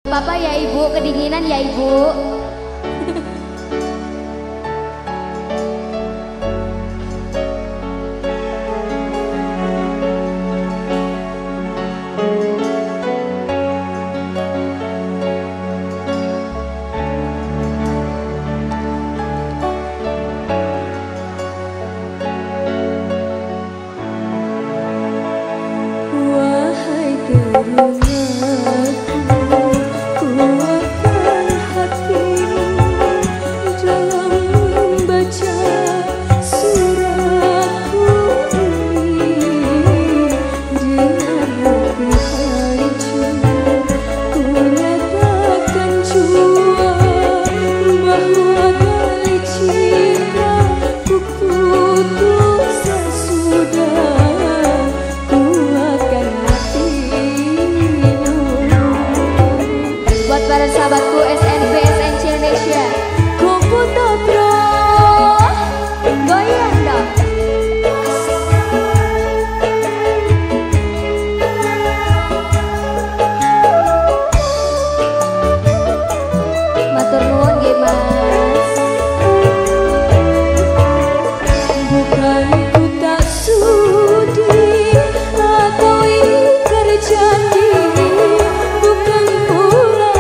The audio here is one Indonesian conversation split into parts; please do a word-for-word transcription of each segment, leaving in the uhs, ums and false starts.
apa-apa ya ibu, kedinginan ya ibu. Para sahabatku S N B S N C Indonesia, Komputer Pro, goyang dong. Matur nuwun nggih Mas. Bukan ku tak sudi atau ingkar janji, bukan pula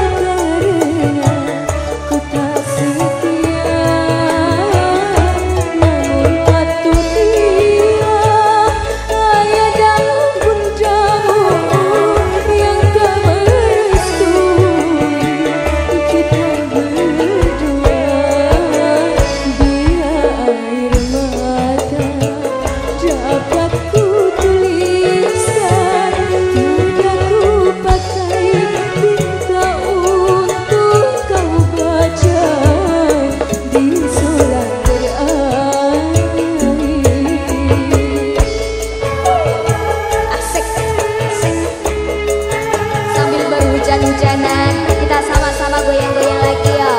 hujan-hujanan, kita sama-sama goyang-goyang lagi ya.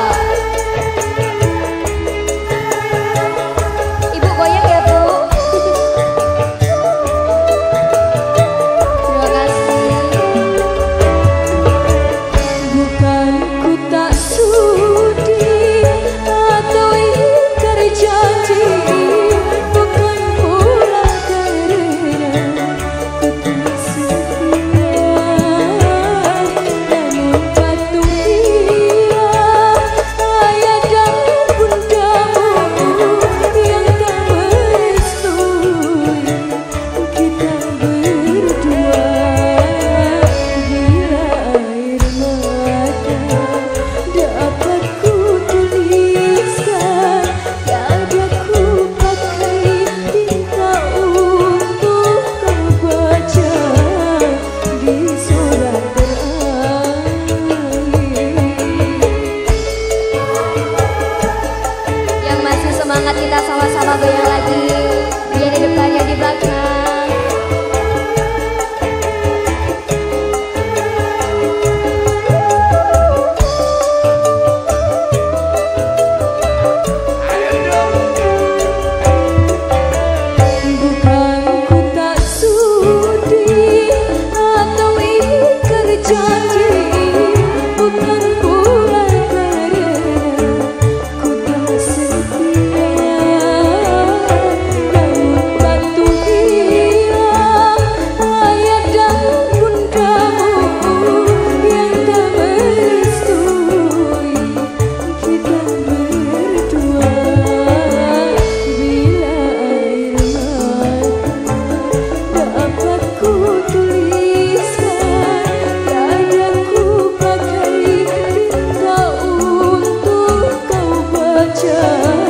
Ibu goyang ya Bu. Terima kasih. Bukan ku tak sudi atau ingkar janji, bukan pula karena ku tak setia. Semangat, kita sama-sama goyang lagi. Dia di depan, yang di belakang. Bukan ku tak sudi atau ingkar janji, bukan pula karena ku tak setia. Just